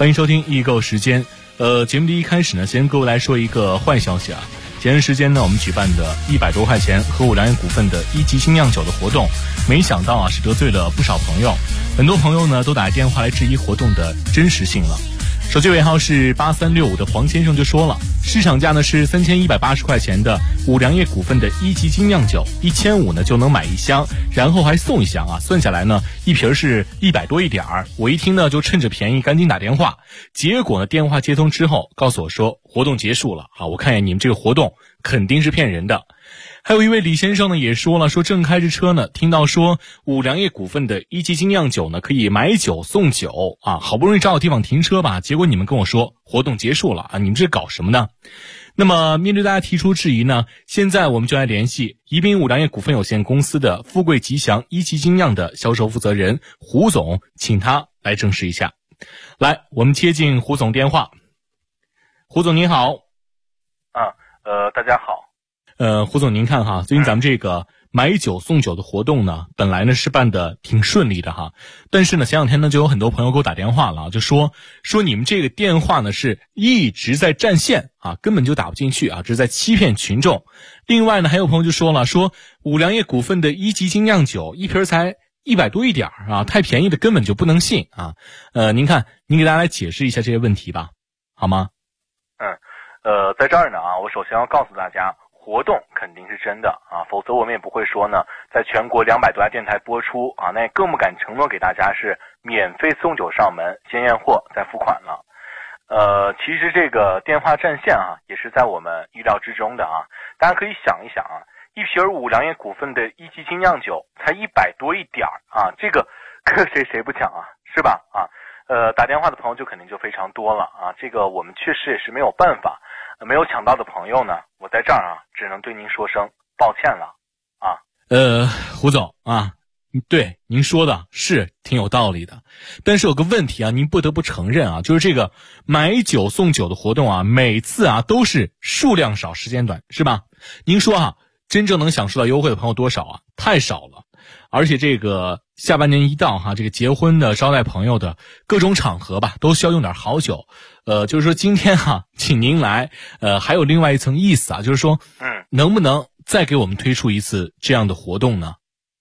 Speaker 7: 欢迎收听易购时间。节目的一开始呢，先跟各位来说一个坏消息啊。前段时间呢，我们举办的100多块钱和五粮液股份的1级精酿酒的活动，没想到啊是得罪了不少朋友，很多朋友呢都打电话来质疑活动的真实性了。手机尾号是8365的黄先生就说了，市场价呢是3180块钱的五粮液股份的1级精酿酒，1500呢就能买1箱，然后还送1箱啊，算下来呢一瓶是100多一点儿。我一听呢就趁着便宜赶紧打电话，结果呢电话接通之后告诉我说活动结束了啊，我看见你们这个活动肯定是骗人的。还有一位李先生呢也说了，说正开着车呢，听到说五粮液股份的1级精酿酒呢可以买酒送酒啊，好不容易找个地方停车吧，结果你们跟我说活动结束了啊，你们这搞什么呢？那么面对大家提出质疑呢，现在我们就来联系宜宾五粮液股份有限公司的富贵吉祥1级精酿的销售负责人胡总，请他来证实一下。来，我们接进胡总电话。胡总您好。
Speaker 8: 大家好。
Speaker 7: 胡总您看哈，最近咱们这个买酒送酒的活动呢，本来呢是办的挺顺利的哈，但是呢前两天呢就有很多朋友给我打电话了，就说你们这个电话呢是一直在占线啊，根本就打不进去啊，这是在欺骗群众。另外呢还有朋友就说了，说五粮液股份的1级精酿酒一瓶才100多一点啊，太便宜的根本就不能信啊。您看您给大家来解释一下这些问题吧，好吗？
Speaker 8: 在这儿呢啊，我首先要告诉大家，活动肯定是真的啊，否则我们也不会说呢，在全国200多家电台播出啊，那也更不敢承诺给大家是免费送酒上门，先验货再付款了。其实这个电话占线啊，也是在我们意料之中的啊。大家可以想一想啊，一瓶五粮液股份的1级精酿酒才100多一点啊，这个谁不抢啊，是吧？啊，打电话的朋友就肯定就非常多了啊，这个我们确实也是没有办法。没有抢到的朋友呢，我在这儿啊，只能对您说声抱歉了啊。
Speaker 7: 胡总啊，对您说的是挺有道理的，但是有个问题啊，您不得不承认啊，就是这个买酒送酒的活动啊，每次啊都是数量少时间短，是吧？您说啊，真正能享受到优惠的朋友多少啊？太少了。而且这个下半年一到哈，这个结婚的、招待朋友的各种场合吧，都需要用点好酒。就是说今天哈，请您来，还有另外一层意思啊，就是说，能不能再给我们推出一次这样的活动呢？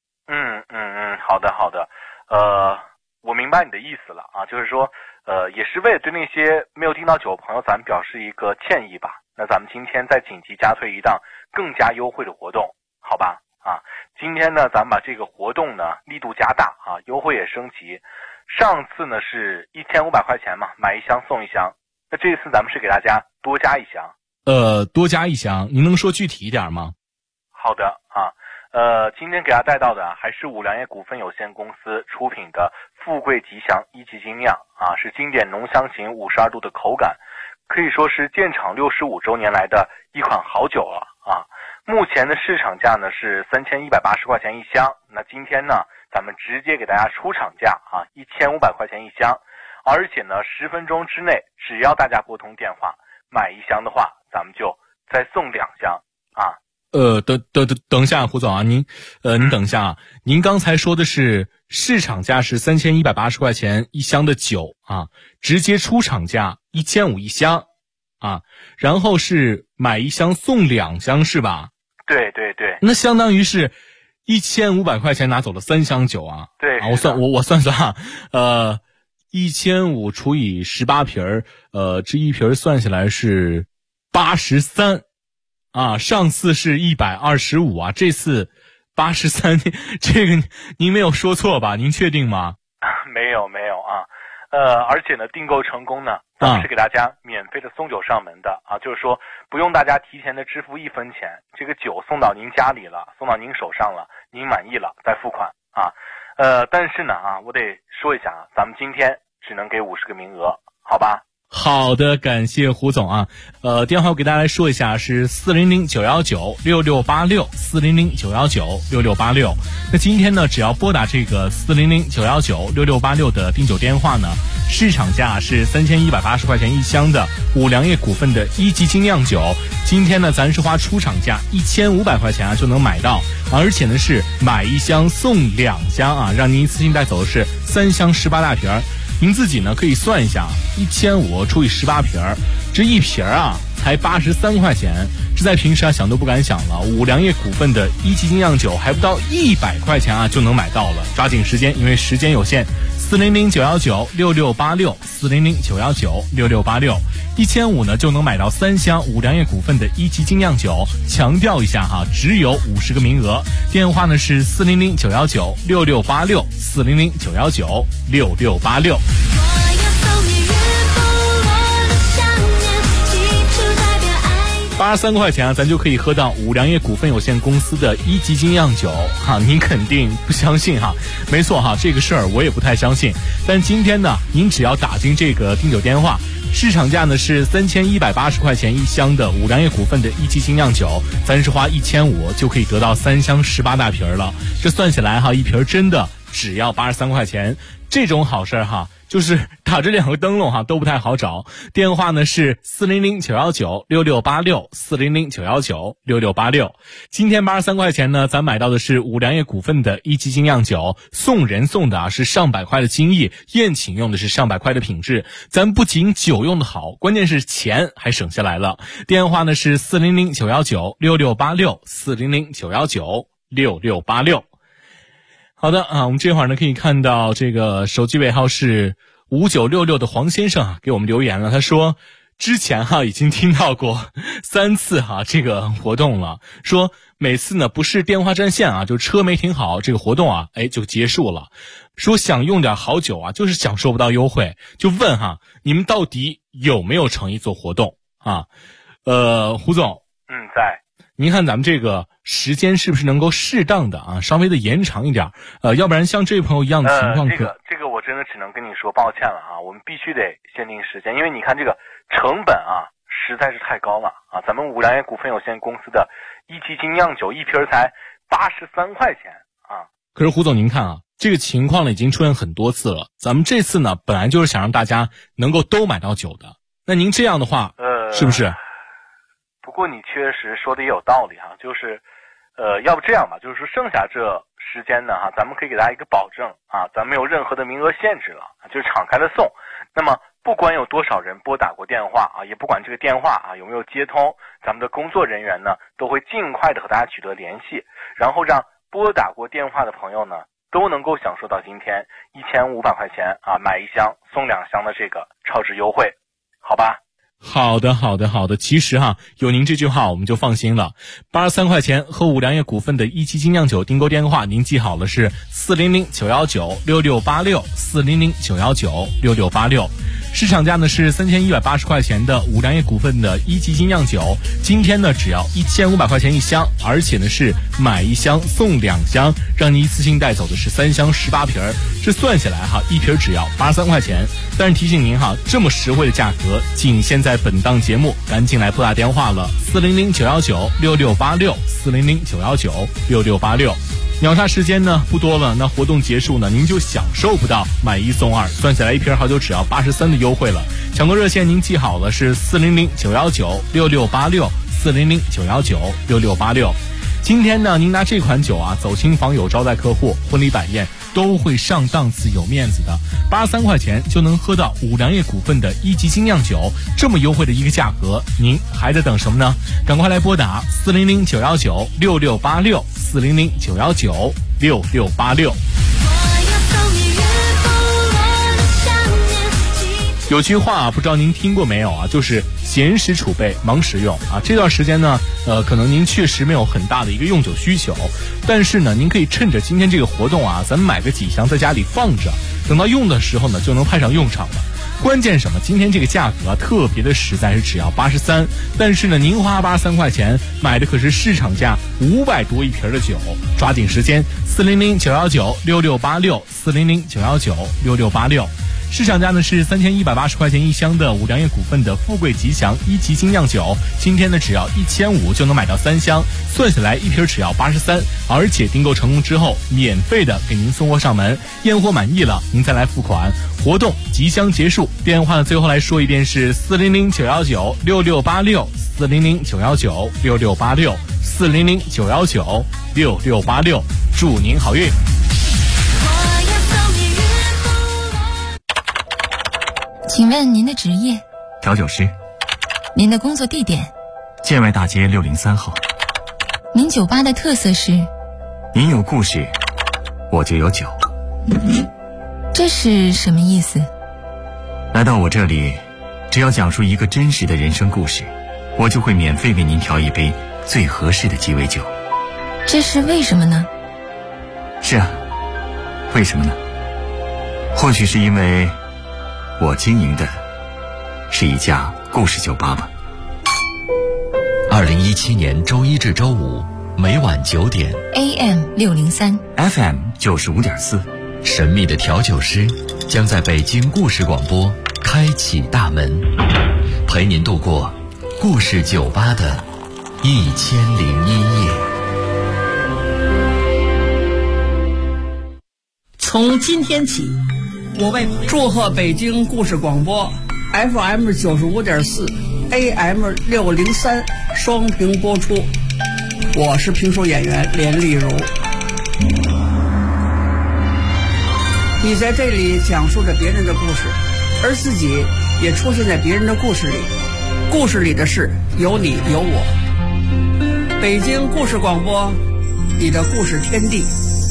Speaker 8: 好的，我明白你的意思了啊，就是说，也是为了对那些没有订到酒的朋友，咱们表示一个歉意吧。那咱们今天再紧急加推一档更加优惠的活动，好吧？啊，今天呢，咱们把这个活动呢力度加大啊，优惠也升级。上次呢是1500块钱嘛，买1箱送1箱。那这次咱们是给大家多加1箱。
Speaker 7: 多加1箱，您能说具体一点吗？
Speaker 8: 好的啊，今天给大家带到的还是五粮液股份有限公司出品的富贵吉祥1级精酿啊，是经典浓香型52度的口感，可以说是建厂65周年来的一款好酒了啊。目前的市场价呢是3180块钱1箱，那今天呢咱们直接给大家出厂价啊，1500块钱1箱，而且呢10分钟之内，只要大家拨通电话买1箱的话，咱们就再送2箱啊。
Speaker 7: 等一下，胡总啊，您等一下啊，您刚才说的是市场价是3180块钱1箱的酒啊，直接出厂价15001箱啊，然后是买1箱送2箱是吧？
Speaker 8: 对，
Speaker 7: 那相当于是1500块钱拿走了3箱酒啊。
Speaker 8: 对
Speaker 7: 啊，我算啊，1500除以18瓶这一瓶算下来是83啊，上次是125啊，这次83，这个您没有说错吧？您确定吗？
Speaker 8: 没有啊，而且呢，订购成功呢，咱们是给大家免费的送酒上门的啊，就是说不用大家提前的支付1分钱，这个酒送到您家里了，送到您手上了，您满意了再付款啊。但是呢啊，我得说一下啊，咱们今天只能给50个名额，好吧？
Speaker 7: 好的，感谢胡总啊。电话我给大家来说一下，是400-919-6686，400-919-6686。那今天呢，只要拨打这个400-919-6686的订酒电话呢，市场价是3180块钱1箱的五粮液股份的1级精酿酒。今天呢，咱是花出厂价1500块钱啊就能买到，而且呢是买1箱送2箱啊，让您一次性带走的是3箱18大瓶。 您自己呢可以算一下，1500除以18瓶，这一瓶啊才83块钱，这在平时啊想都不敢想了。五粮液股份的一级精酿酒还不到100块钱啊就能买到了，抓紧时间，因为时间有限。400-919-6686，400-919-6686，1500呢就能买到3箱五粮液股份的一级精酿酒。强调一下哈，只有50个名额。电话呢是400-919-6686，400-919-6686。83块钱啊，咱就可以喝到五粮液股份有限公司的一级精酿酒哈，您肯定不相信哈？没错哈，这个事儿我也不太相信。但今天呢，您只要打进这个订酒电话，市场价呢是3180块钱一箱的五粮液股份的一级精酿酒，咱是花1500就可以得到3箱18大瓶了。这算起来哈，一瓶真的只要83块钱，这种好事哈。就是打着2个灯笼哈都不太好找，电话呢是400-919-6686，400-919-6686。今天83块钱呢，咱买到的是五粮液股份的一级精酿酒，送人送的啊是上百块的精益，宴请用的是上百块的品质。咱不仅酒用的好，关键是钱还省下来了。电话呢是400-919-6686，400-919-6686。好的啊，我们这会儿呢可以看到这个手机尾号是5966的黄先生啊给我们留言了，他说之前哈已经听到过3次哈这个活动了，说每次呢不是电话占线啊，就车没停好，这个活动啊就结束了。说想用点好酒啊，就是享受不到优惠，就问哈你们到底有没有诚意做活动啊？胡总，
Speaker 8: 在。
Speaker 7: 您看咱们这个时间是不是能够适当的啊，稍微的延长一点？要不然像这位朋友一样的情况
Speaker 8: 这个我真的只能跟你说抱歉了啊，我们必须得限定时间，因为你看这个成本啊实在是太高了啊。咱们五粮液股份有限公司的一级精酿酒一瓶才83块钱啊。
Speaker 7: 可是胡总您看啊，这个情况呢已经出现很多次了，咱们这次呢本来就是想让大家能够都买到酒的，那您这样的话是不是？
Speaker 8: 不过你确实说的也有道理哈，就是要不这样吧，就是说剩下这时间呢哈，咱们可以给大家一个保证啊，咱没有任何的名额限制了，就是敞开的送。那么不管有多少人拨打过电话啊，也不管这个电话啊有没有接通，咱们的工作人员呢都会尽快的和大家取得联系，然后让拨打过电话的朋友呢都能够享受到今天1500块钱啊买1箱送2箱的这个超值优惠，好吧？
Speaker 7: 好的。其实哈，有您这句话我们就放心了。83块钱和五粮液股份的一级精酿酒订购电话，您记好了是400-919-6686，400-919-6686。市场价呢是3180块钱的五粮液股份的一级精酿酒，今天呢只要1500块钱一箱，而且呢是买1箱送2箱，让您一次性带走的是3箱18瓶，这算下来哈，一瓶只要83块钱。但是提醒您哈，这么实惠的价格，仅限在本档节目，赶紧来拨打电话了，400-919-6686，400-919-6686。秒杀时间呢不多了，那活动结束呢，您就享受不到买1送2，算下来一瓶好酒只要83的优惠了。抢购热线您记好了是400-919-6686，400-919-6686。今天呢，您拿这款酒啊走亲访友、招待客户、婚礼摆宴都会上档次、有面子的。83块钱就能喝到五粮液股份的一级精酿酒，这么优惠的一个价格，您还在等什么呢？赶快来拨打400-919-6686，400-919-6686。有句话不知道您听过没有啊，就是闲时储备，忙时用啊。这段时间呢，可能您确实没有很大的一个用酒需求，但是呢，您可以趁着今天这个活动啊，咱们买个几箱在家里放着，等到用的时候呢，就能派上用场了。关键什么？今天这个价格啊，特别的实在，是只要83，但是呢，您花83块钱买的可是市场价500多一瓶的酒，抓紧时间，400-919-6686，400-919-6686。市场价呢是3180块钱一箱的五粮液股份的富贵吉祥一级精酿酒，今天呢只要1500就能买到3箱，算下来一瓶只要83，而且订购成功之后免费的给您送货上门，验货满意了您再来付款。活动即将结束，电话呢最后来说一遍是400-919-6686，400-919-6686，400-919-6686，祝您好运。
Speaker 9: 请问您的职业？
Speaker 10: 调酒师。
Speaker 9: 您的工作地点？
Speaker 10: 建外大街603号。
Speaker 9: 您酒吧的特色是？
Speaker 10: 您有故事，我就有酒。
Speaker 9: 这是什么意思？
Speaker 10: 来到我这里，只要讲述一个真实的人生故事，我就会免费为您调一杯最合适的鸡尾酒。
Speaker 9: 这是为什么呢？
Speaker 10: 是啊，为什么呢？或许是因为我经营的是一家故事酒吧吧。
Speaker 11: 2017年周一至周五每晚9点
Speaker 9: AM 603
Speaker 10: FM 95.4，
Speaker 11: 神秘的调酒师将在北京故事广播开启大门，陪您度过故事酒吧的1001夜。
Speaker 12: 从今天起，我为祝贺北京故事广播 FM 95.4 AM 603双屏播出。我是评书演员连丽如。你在这里讲述着别人的故事，而自己也出现在别人的故事里。故事里的事有你有我。北京故事广播，你的故事天地。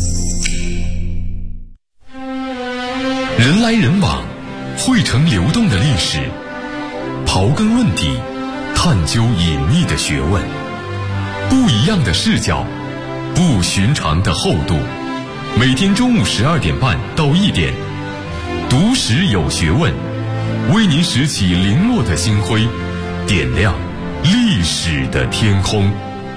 Speaker 1: 人来人往，汇成流动的历史，刨根问底，探究隐秘的学问，不一样的视角，不寻常的厚度。每天中午12点半到1点，读史有学问，为您拾起零落的星辉，点亮历史的天空。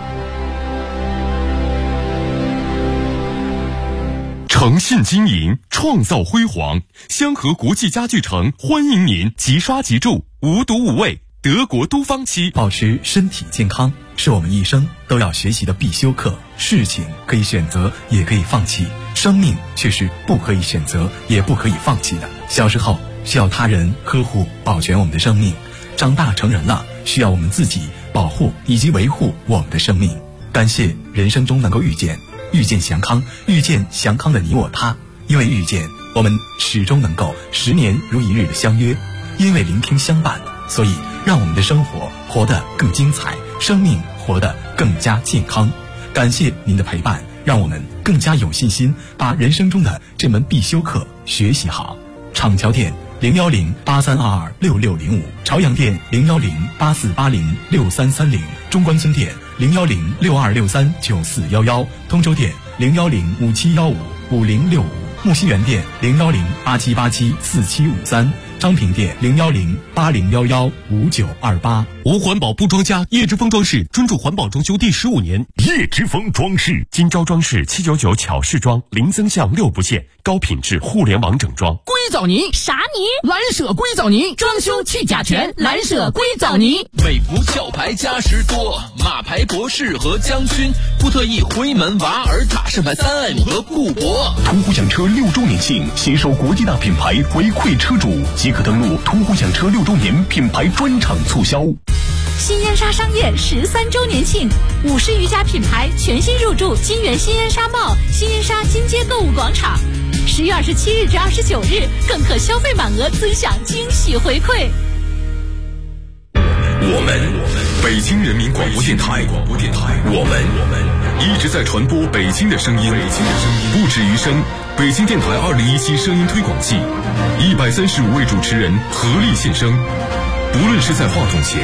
Speaker 1: 诚信经营，创造辉煌。香河国际家具城欢迎您即刷即住，无毒无味，德国都方漆。
Speaker 2: 保持身体健康是我们一生都要学习的必修课。事情可以选择，也可以放弃，生命却是不可以选择，也不可以放弃的。小时候需要他人呵护保全我们的生命，长大成人了需要我们自己保护以及维护我们的生命。感谢人生中能够遇见祥康，遇见祥康的你我他。因为遇见，我们始终能够10年如一日的相约；因为聆听相伴，所以让我们的生活活得更精彩，生命活得更加健康。感谢您的陪伴，让我们更加有信心把人生中的这门必修课学习好。厂桥店01083226605，朝阳店01084806330，中关村店01062639411，通州店01057155065，木樨园店01087874753，张平店01080115928。
Speaker 13: 无环保不装家，叶之峰装饰专注环保装修第15年。
Speaker 1: 叶之峰装饰，今朝装饰799巧饰装，零增项6不限，高品质互联网整装。
Speaker 14: 硅藻泥啥泥？蓝舍硅藻泥，装修去甲醛，蓝舍硅藻泥。
Speaker 15: 美孚壳牌嘉实多，马牌博士和将军，布特意辉门瓦尔塔盛牌3M 和固铂。
Speaker 1: 途虎享车6周年庆，携手国际大品牌回馈车主，即可登录途虎享车6周年品牌专场促销。
Speaker 6: 新烟沙商业13周年庆，50余家品牌全新入驻金源新烟沙贸、新烟沙金街购物广场。10月27日至29日，更可消费满额尊享惊喜回馈。
Speaker 1: 我们北京人民广播电台，我们一直在传播北京的声音，不止于声。北京电台2017声音推广季，135位主持人合力献声，不论是在话筒前